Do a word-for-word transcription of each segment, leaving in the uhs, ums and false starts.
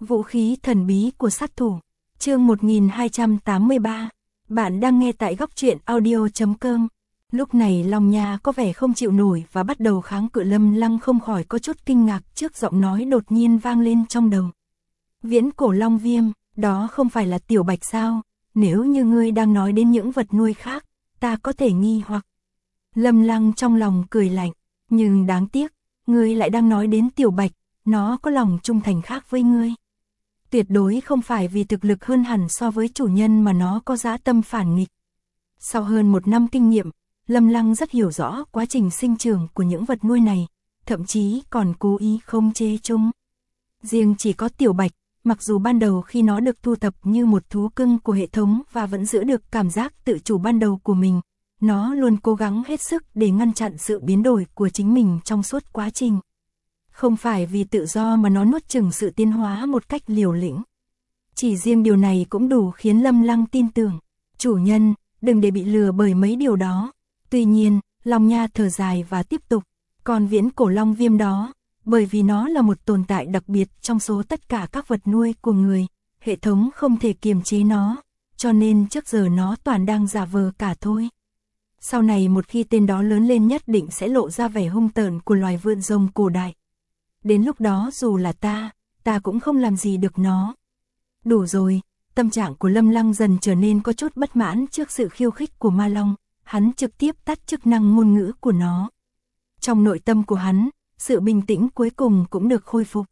Vũ khí thần bí của sát thủ. Chương một nghìn hai trăm tám mươi ba. Bạn đang nghe tại góc truyện audio chấm com. Lúc này Long Nha có vẻ không chịu nổi và bắt đầu kháng cự. Lâm Lăng không khỏi có chút kinh ngạc trước giọng nói đột nhiên vang lên trong đầu. Viễn cổ Long Viêm, đó không phải là Tiểu Bạch sao? Nếu như ngươi đang nói đến những vật nuôi khác, ta có thể nghi hoặc. Lâm Lăng trong lòng cười lạnh, nhưng đáng tiếc, ngươi lại đang nói đến Tiểu Bạch, nó có lòng trung thành khác với ngươi. Tuyệt đối không phải vì thực lực hơn hẳn so với chủ nhân mà nó có dã tâm phản nghịch. Sau hơn một năm kinh nghiệm, Lâm Lăng rất hiểu rõ quá trình sinh trưởng của những vật nuôi này, thậm chí còn cố ý không chế chúng. Riêng chỉ có Tiểu Bạch, mặc dù ban đầu khi nó được thu thập như một thú cưng của hệ thống và vẫn giữ được cảm giác tự chủ ban đầu của mình, nó luôn cố gắng hết sức để ngăn chặn sự biến đổi của chính mình trong suốt quá trình. Không phải vì tự do mà nó nuốt chửng sự tiến hóa một cách liều lĩnh. Chỉ riêng điều này cũng đủ khiến Lâm Lăng tin tưởng. Chủ nhân, đừng để bị lừa bởi mấy điều đó. Tuy nhiên, Long Nha thở dài và tiếp tục. Còn viễn cổ Long Viêm đó, bởi vì nó là một tồn tại đặc biệt trong số tất cả các vật nuôi của người, hệ thống không thể kiềm chế nó, cho nên trước giờ nó toàn đang giả vờ cả thôi. Sau này một khi tên đó lớn lên nhất định sẽ lộ ra vẻ hung tợn của loài vượn rồng cổ đại. Đến lúc đó dù là ta, ta cũng không làm gì được nó. Đủ rồi, tâm trạng của Lâm Lăng dần trở nên có chút bất mãn trước sự khiêu khích của Ma Long, hắn trực tiếp tắt chức năng ngôn ngữ của nó. Trong nội tâm của hắn, sự bình tĩnh cuối cùng cũng được khôi phục.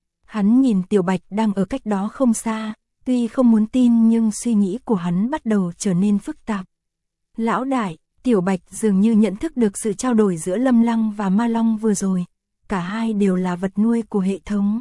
Hắn nhìn Tiểu Bạch đang ở cách đó không xa, tuy không muốn tin nhưng suy nghĩ của hắn bắt đầu trở nên phức tạp. Lão đại, Tiểu Bạch dường như nhận thức được sự trao đổi giữa Lâm Lăng và Ma Long vừa rồi. Cả hai đều là vật nuôi của hệ thống.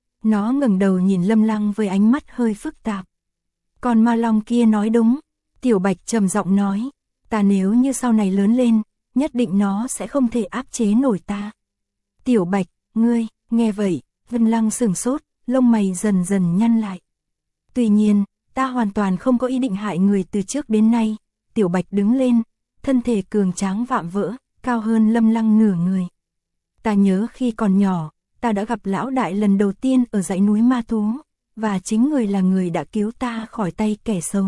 Nó ngẩng đầu nhìn Lâm Lăng với ánh mắt hơi phức tạp. Còn Ma Long kia nói đúng. Tiểu Bạch trầm giọng nói. Ta nếu như sau này lớn lên, nhất định nó sẽ không thể áp chế nổi ta. Tiểu Bạch, ngươi, nghe vậy, Lâm Lăng sửng sốt, lông mày dần dần nhăn lại. Tuy nhiên, ta hoàn toàn không có ý định hại người từ trước đến nay. Tiểu Bạch đứng lên, thân thể cường tráng vạm vỡ, cao hơn Lâm Lăng nửa người. Ta nhớ khi còn nhỏ, ta đã gặp lão đại lần đầu tiên ở dãy núi ma thú, và chính người là người đã cứu ta khỏi tay kẻ xấu.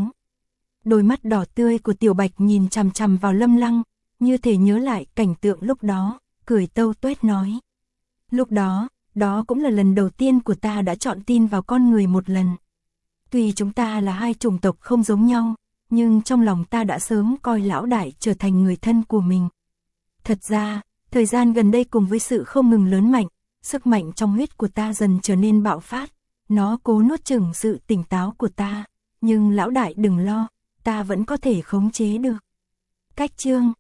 Đôi mắt đỏ tươi của Tiểu Bạch nhìn chằm chằm vào Lâm Lăng, như thể nhớ lại cảnh tượng lúc đó, cười tâu tuét nói. Lúc đó, đó cũng là lần đầu tiên của ta đã chọn tin vào con người một lần. Tuy chúng ta là hai chủng tộc không giống nhau, nhưng trong lòng ta đã sớm coi lão đại trở thành người thân của mình. Thật ra, thời gian gần đây cùng với sự không ngừng lớn mạnh, sức mạnh trong huyết của ta dần trở nên bạo phát, nó cố nuốt chửng sự tỉnh táo của ta, nhưng lão đại đừng lo, ta vẫn có thể khống chế được. Cách chương